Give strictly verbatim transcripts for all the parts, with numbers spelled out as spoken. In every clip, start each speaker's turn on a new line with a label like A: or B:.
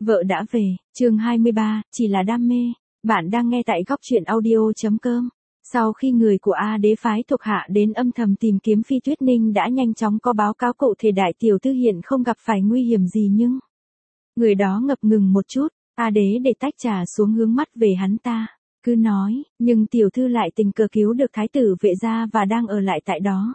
A: Vợ đã về, chương hai mươi ba, chỉ là đam mê. Bạn đang nghe tại góc truyện audio.com. Sau khi người của A Đế phái thuộc hạ đến âm thầm tìm kiếm Phi Tuyết Ninh đã nhanh chóng có báo cáo cụ thể đại tiểu thư hiện không gặp phải nguy hiểm gì nhưng... Người đó ngập ngừng một chút, A Đế để tách trà xuống hướng mắt về hắn ta. Cứ nói, nhưng tiểu thư lại tình cờ cứu được thái tử Vệ gia và đang ở lại tại đó.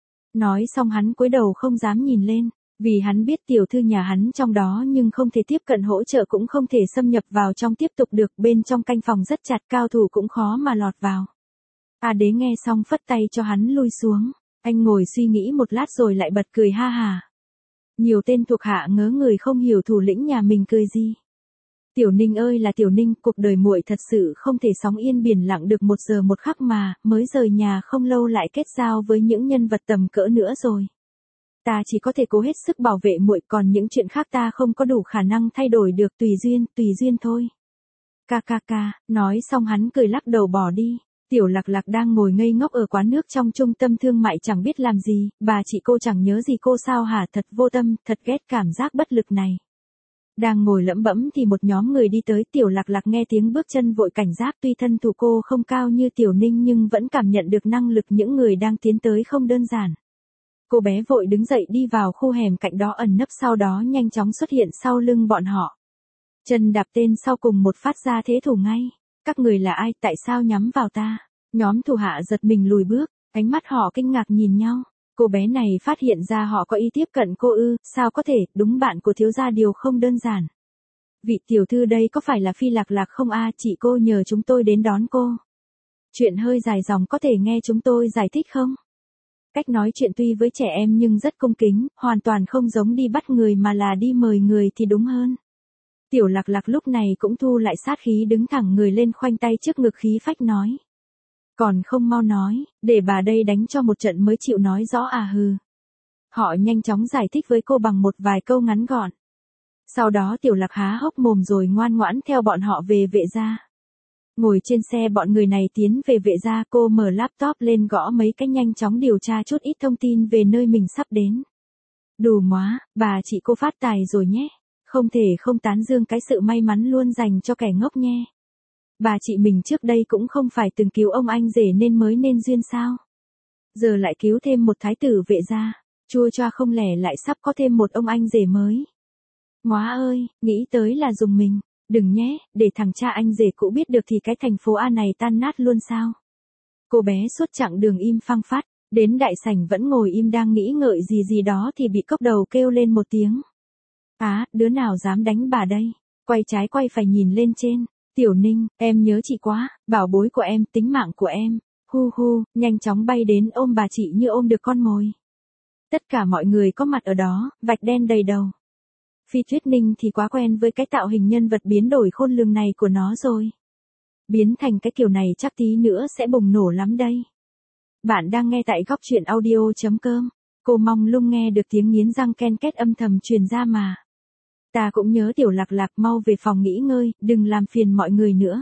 A: Nói xong hắn cúi đầu không dám nhìn lên. Vì hắn biết tiểu thư nhà hắn trong đó nhưng không thể tiếp cận hỗ trợ cũng không thể xâm nhập vào trong tiếp tục được, bên trong canh phòng rất chặt, cao thủ cũng khó mà lọt vào. A Đế nghe xong phất tay cho hắn lui xuống, anh ngồi suy nghĩ một lát rồi lại bật cười ha hà. Nhiều tên thuộc hạ ngớ người không hiểu thủ lĩnh nhà mình cười gì. Tiểu Ninh ơi là Tiểu Ninh, cuộc đời muội thật sự không thể sóng yên biển lặng được một giờ một khắc mà, mới rời nhà không lâu lại kết giao với những nhân vật tầm cỡ nữa rồi. Ta chỉ có thể cố hết sức bảo vệ muội, còn những chuyện khác ta không có đủ khả năng thay đổi được, tùy duyên, tùy duyên thôi. Ca ca ca, nói xong hắn cười lắc đầu bỏ đi. Tiểu Lạc Lạc đang ngồi ngây ngốc ở quán nước trong trung tâm thương mại chẳng biết làm gì, bà chị cô chẳng nhớ gì cô sao hả, thật vô tâm, thật ghét cảm giác bất lực này. Đang ngồi lẩm bẩm thì một nhóm người đi tới, Tiểu Lạc Lạc nghe tiếng bước chân vội cảnh giác, tuy thân thủ cô không cao như Tiểu Ninh nhưng vẫn cảm nhận được năng lực những người đang tiến tới không đơn giản. Cô bé vội đứng dậy đi vào khu hẻm cạnh đó ẩn nấp, sau đó nhanh chóng xuất hiện sau lưng bọn họ. Chân đạp tên sau cùng một phát ra thế thủ ngay. Các người là ai, tại sao nhắm vào ta? Nhóm thủ hạ giật mình lùi bước, ánh mắt họ kinh ngạc nhìn nhau. Cô bé này phát hiện ra họ có ý tiếp cận cô ư, sao có thể, đúng bạn của thiếu gia điều không đơn giản. Vị tiểu thư đây có phải là Phi Lạc Lạc không a, chị cô nhờ chúng tôi đến đón cô. Chuyện hơi dài dòng, có thể nghe chúng tôi giải thích không? Cách nói chuyện tuy với trẻ em nhưng rất cung kính, hoàn toàn không giống đi bắt người mà là đi mời người thì đúng hơn. Tiểu Lạc Lạc lúc này cũng thu lại sát khí, đứng thẳng người lên, khoanh tay trước ngực khí phách nói. Còn không mau nói, để bà đây đánh cho một trận mới chịu nói rõ à hừ. Họ nhanh chóng giải thích với cô bằng một vài câu ngắn gọn. Sau đó Tiểu Lạc há hốc mồm rồi ngoan ngoãn theo bọn họ về Vệ gia. Ngồi trên xe bọn người này tiến về Vệ gia, cô mở laptop lên gõ mấy cái nhanh chóng điều tra chút ít thông tin về nơi mình sắp đến. Đù móa, bà chị cô phát tài rồi nhé. Không thể không tán dương cái sự may mắn luôn dành cho kẻ ngốc nhé. Bà chị mình trước đây cũng không phải từng cứu ông anh rể nên mới nên duyên sao. Giờ lại cứu thêm một thái tử Vệ gia, chua choa không lẽ lại sắp có thêm một ông anh rể mới. Móa ơi, nghĩ tới là dùng mình. Đừng nhé, để thằng cha anh rể cũ biết được thì cái thành phố A này tan nát luôn sao. Cô bé suốt chặng đường im phăng phát, đến đại sảnh vẫn ngồi im đang nghĩ ngợi gì gì đó thì bị cốc đầu kêu lên một tiếng. Á, à, đứa nào dám đánh bà đây? Quay trái quay phải nhìn lên trên. Tiểu Ninh, em nhớ chị quá, bảo bối của em, tính mạng của em. Hu hu, nhanh chóng bay đến ôm bà chị như ôm được con mồi. Tất cả mọi người có mặt ở đó, vạch đen đầy đầu. Phi Tuyết Ninh thì quá quen với cái tạo hình nhân vật biến đổi khôn lường này của nó rồi. Biến thành cái kiểu này chắc tí nữa sẽ bùng nổ lắm đây. Bạn đang nghe tại góc truyện audio.com. Cô mong lung nghe được tiếng nghiến răng ken két âm thầm truyền ra mà. Ta cũng nhớ Tiểu Lạc Lạc, mau về phòng nghỉ ngơi, đừng làm phiền mọi người nữa.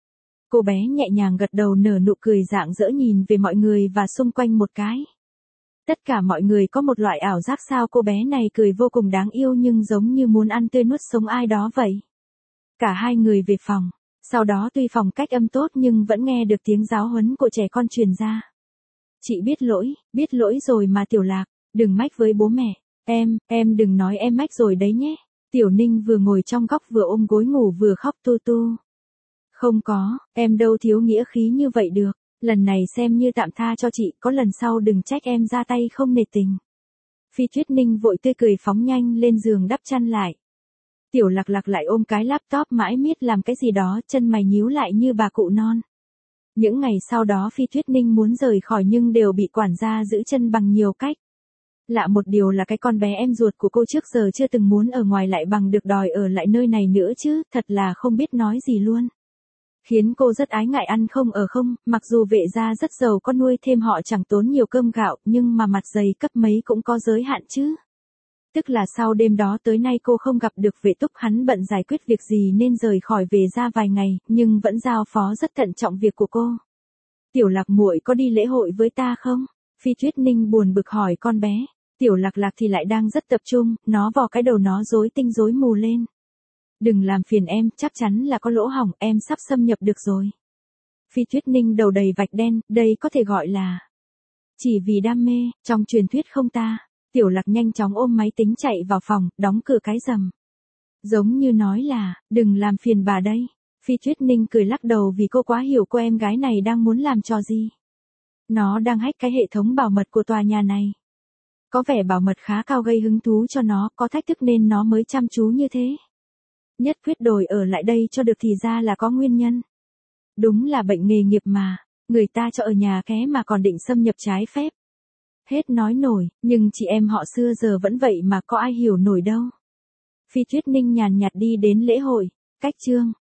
A: Cô bé nhẹ nhàng gật đầu nở nụ cười rạng rỡ nhìn về mọi người và xung quanh một cái. Tất cả mọi người có một loại ảo giác sao cô bé này cười vô cùng đáng yêu nhưng giống như muốn ăn tươi nuốt sống ai đó vậy. Cả hai người về phòng, sau đó tuy phòng cách âm tốt nhưng vẫn nghe được tiếng giáo huấn của trẻ con truyền ra. Chị biết lỗi, biết lỗi rồi mà Tiểu Lạc, đừng mách với bố mẹ, em, em đừng nói em mách rồi đấy nhé. Tiểu Ninh vừa ngồi trong góc vừa ôm gối ngủ vừa khóc tu tu. Không có, em đâu thiếu nghĩa khí như vậy được. Lần này xem như tạm tha cho chị, có lần sau đừng trách em ra tay không nể tình. Phi Tuyết Ninh vội tươi cười phóng nhanh lên giường đắp chăn lại. Tiểu Lạc Lạc lại ôm cái laptop mãi miết làm cái gì đó, chân mày nhíu lại như bà cụ non. Những ngày sau đó Phi Tuyết Ninh muốn rời khỏi nhưng đều bị quản gia giữ chân bằng nhiều cách. Lạ một điều là cái con bé em ruột của cô trước giờ chưa từng muốn ở ngoài lại bằng được đòi ở lại nơi này nữa chứ, thật là không biết nói gì luôn. Khiến cô rất ái ngại ăn không ở không, mặc dù Vệ gia rất giàu có nuôi thêm họ chẳng tốn nhiều cơm gạo nhưng mà mặt dày cấp mấy cũng có giới hạn chứ. Tức là sau đêm đó tới nay cô không gặp được Vệ Túc, hắn bận giải quyết việc gì nên rời khỏi Vệ gia vài ngày, nhưng vẫn giao phó rất thận trọng việc của cô. Tiểu Lạc muội có đi lễ hội với ta không? Phi Tuyết Ninh buồn bực hỏi con bé. Tiểu Lạc Lạc thì lại đang rất tập trung, nó vò cái đầu nó rối tinh rối mù lên. Đừng làm phiền em, chắc chắn là có lỗ hổng, em sắp xâm nhập được rồi. Phi Tuyết Ninh đầu đầy vạch đen, đây có thể gọi là chỉ vì đam mê, trong truyền thuyết không ta. Tiểu Lạc nhanh chóng ôm máy tính chạy vào phòng, đóng cửa cái rầm. Giống như nói là, đừng làm phiền bà đây. Phi Tuyết Ninh cười lắc đầu vì cô quá hiểu cô em gái này đang muốn làm trò gì. Nó đang hack cái hệ thống bảo mật của tòa nhà này. Có vẻ bảo mật khá cao gây hứng thú cho nó, có thách thức nên nó mới chăm chú như thế. Nhất quyết đòi ở lại đây cho được thì ra là có nguyên nhân. Đúng là bệnh nghề nghiệp mà, người ta cho ở nhà ké mà còn định xâm nhập trái phép. Hết nói nổi, nhưng chị em họ xưa giờ vẫn vậy mà có ai hiểu nổi đâu. Phi Tuyết Ninh nhàn nhạt đi đến lễ hội, cách chương.